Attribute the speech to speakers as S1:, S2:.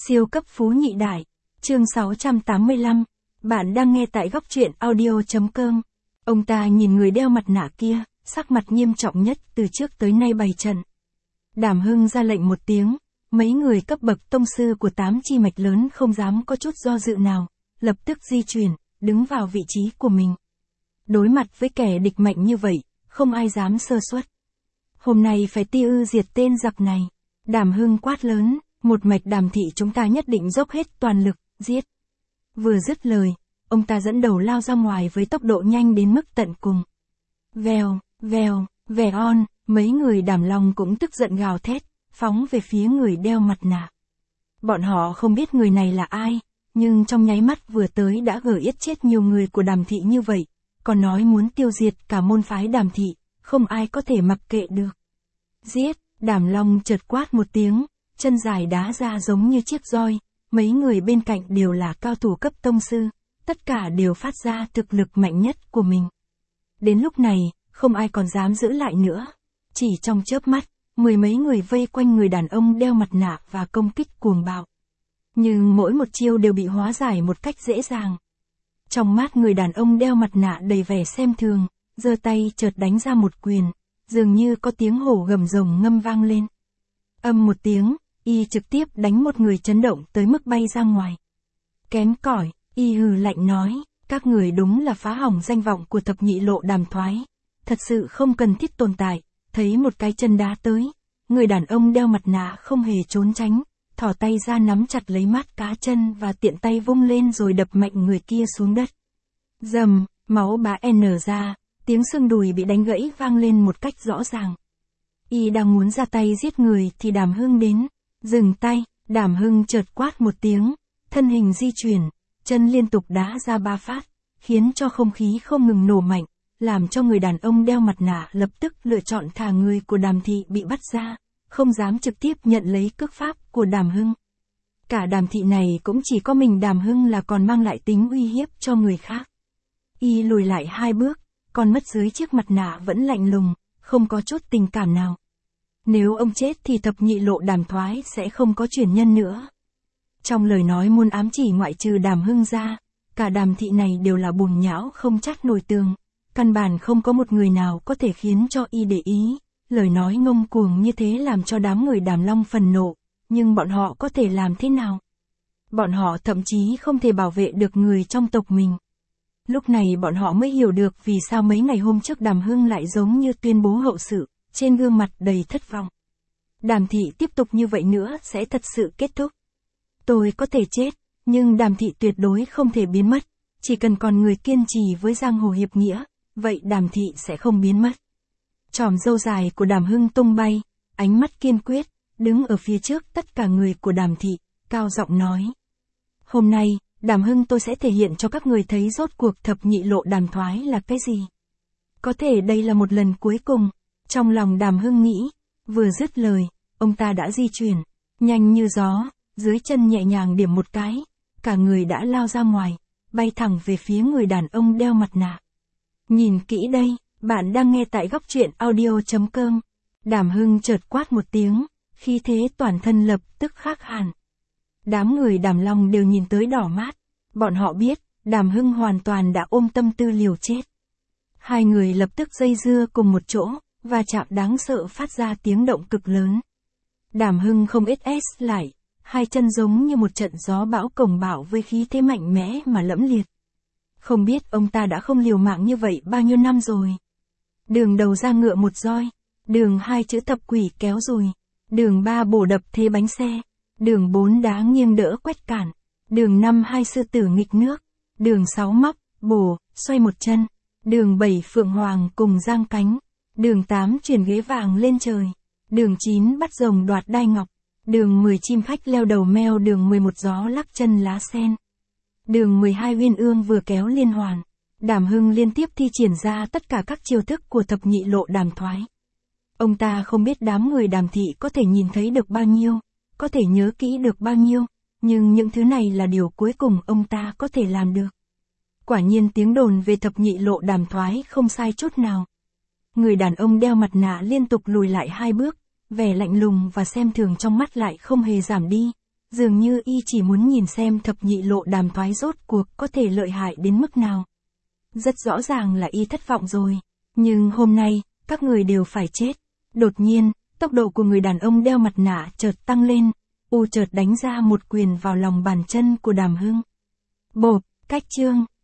S1: Siêu cấp phú nhị đại. Chương 685. Bạn đang nghe tại góc truyện audio.com. Ông ta nhìn người đeo mặt nạ kia, sắc mặt nghiêm trọng nhất từ trước tới nay bày trận. Đàm Hưng ra lệnh một tiếng, mấy người cấp bậc tông sư của 8 chi mạch lớn không dám có chút do dự nào, lập tức di chuyển, đứng vào vị trí của mình. Đối mặt với kẻ địch mạnh như vậy, không ai dám sơ suất. Hôm nay phải tiêu diệt tên giặc này. Đàm Hưng quát lớn, một mạch Đàm thị chúng ta nhất định dốc hết toàn lực, giết. Vừa dứt lời, ông ta dẫn đầu lao ra ngoài với tốc độ nhanh đến mức tận cùng. Vèo, vèo, on, mấy người Đàm Long cũng tức giận gào thét, phóng về phía người đeo mặt nạ. Bọn họ không biết người này là ai, nhưng trong nháy mắt vừa tới đã giết chết nhiều người của Đàm thị như vậy, còn nói muốn tiêu diệt cả môn phái Đàm thị, không ai có thể mặc kệ được. Giết, Đàm Long chợt quát một tiếng, chân dài đá ra giống như chiếc roi, mấy người bên cạnh đều là cao thủ cấp tông sư, tất cả đều phát ra thực lực mạnh nhất của mình. Đến lúc này, không ai còn dám giữ lại nữa. Chỉ trong chớp mắt, mười mấy người vây quanh người đàn ông đeo mặt nạ và công kích cuồng bạo. Nhưng mỗi một chiêu đều bị hóa giải một cách dễ dàng. Trong mắt người đàn ông đeo mặt nạ đầy vẻ xem thường, giơ tay chợt đánh ra một quyền, dường như có tiếng hổ gầm rồng ngâm vang lên. Âm một tiếng, y trực tiếp đánh một người chấn động tới mức bay ra ngoài. Kém cỏi, y hừ lạnh nói, các người đúng là phá hỏng danh vọng của thập nhị lộ Đàm thoái. Thật sự không cần thiết tồn tại, thấy một cái chân đá tới. Người đàn ông đeo mặt nạ không hề trốn tránh, thò tay ra nắm chặt lấy mắt cá chân và tiện tay vung lên rồi đập mạnh người kia xuống đất. Dầm, máu bá n ra, tiếng xương đùi bị đánh gãy vang lên một cách rõ ràng. Y đang muốn ra tay giết người thì Đàm Hưng đến. Dừng tay, Đàm Hưng chợt quát một tiếng, thân hình di chuyển, chân liên tục đá ra 3 phát, khiến cho không khí không ngừng nổ mạnh, làm cho người đàn ông đeo mặt nạ lập tức lựa chọn thả người của Đàm thị bị bắt ra, không dám trực tiếp nhận lấy cước pháp của Đàm Hưng. Cả Đàm thị này cũng chỉ có mình Đàm Hưng là còn mang lại tính uy hiếp cho người khác. Y lùi lại 2 bước, con mắt dưới chiếc mặt nạ vẫn lạnh lùng, không có chút tình cảm nào. Nếu ông chết thì thập nhị lộ Đàm thoái sẽ không có truyền nhân nữa. Trong lời nói muốn ám chỉ ngoại trừ Đàm Hưng ra, cả Đàm thị này đều là bùn nhão không trát nổi tường. Căn bản không có một người nào có thể khiến cho y để ý. Lời nói ngông cuồng như thế làm cho đám người Đàm Long phần nộ, nhưng bọn họ có thể làm thế nào? Bọn họ thậm chí không thể bảo vệ được người trong tộc mình. Lúc này bọn họ mới hiểu được vì sao mấy ngày hôm trước Đàm Hưng lại giống như tuyên bố hậu sự, trên gương mặt đầy thất vọng. Đàm thị tiếp tục như vậy nữa sẽ thật sự kết thúc. Tôi có thể chết, nhưng Đàm thị tuyệt đối không thể biến mất. Chỉ cần còn người kiên trì với giang hồ hiệp nghĩa, vậy Đàm thị sẽ không biến mất. Chòm râu dài của Đàm Hưng tung bay, ánh mắt kiên quyết, đứng ở phía trước tất cả người của Đàm thị, cao giọng nói. Hôm nay, Đàm Hưng tôi sẽ thể hiện cho các người thấy rốt cuộc thập nhị lộ Đàm thoái là cái gì. Có thể đây là một lần cuối cùng. Trong lòng Đàm Hưng nghĩ, vừa dứt lời, ông ta đã di chuyển, nhanh như gió, dưới chân nhẹ nhàng điểm một cái, cả người đã lao ra ngoài, bay thẳng về phía người đàn ông đeo mặt nạ. Nhìn kỹ đây, bạn đang nghe tại góc truyện audio.com. Đàm Hưng chợt quát một tiếng, khí thế toàn thân lập tức khác hẳn. Đám người Đàm Long đều nhìn tới đỏ mắt, bọn họ biết, Đàm Hưng hoàn toàn đã ôm tâm tư liều chết. Hai người lập tức dây dưa cùng một chỗ, và chạm đáng sợ phát ra tiếng động cực lớn. Đàm Hưng không ít lại, hai chân giống như một trận gió bão cồng bạo với khí thế mạnh mẽ mà lẫm liệt. Không biết ông ta đã không liều mạng như vậy bao nhiêu năm rồi. Đường đầu ra ngựa một roi, đường 2 chữ thập quỷ kéo dùi, đường 3 bổ đập thế bánh xe, đường 4 đá nghiêng đỡ quét cản, đường 5 2 sư tử nghịch nước, đường 6 móc, bổ, xoay một chân, đường 7 phượng hoàng cùng giang cánh, đường 8 chuyển ghế vàng lên trời, đường 9 bắt rồng đoạt đai ngọc, đường 10 chim khách leo đầu meo, đường 11 gió lắc chân lá sen, đường 12 uyên ương vừa kéo liên hoàn. Đàm Hưng liên tiếp thi triển ra tất cả các chiêu thức của thập nhị lộ Đàm thoái. Ông ta không biết đám người Đàm thị có thể nhìn thấy được bao nhiêu, có thể nhớ kỹ được bao nhiêu, nhưng những thứ này là điều cuối cùng ông ta có thể làm được. Quả nhiên tiếng đồn về thập nhị lộ Đàm thoái không sai chút nào. Người đàn ông đeo mặt nạ liên tục lùi lại 2 bước, vẻ lạnh lùng và xem thường trong mắt lại không hề giảm đi. Dường như y chỉ muốn nhìn xem thập nhị lộ đàm thoái rốt cuộc có thể lợi hại đến mức nào. Rất rõ ràng là y thất vọng rồi. Nhưng hôm nay, các người đều phải chết. Đột nhiên, tốc độ của người đàn ông đeo mặt nạ chợt tăng lên. Chợt đánh ra một quyền vào lòng bàn chân của Đàm Hưng. Bộp, cách chương.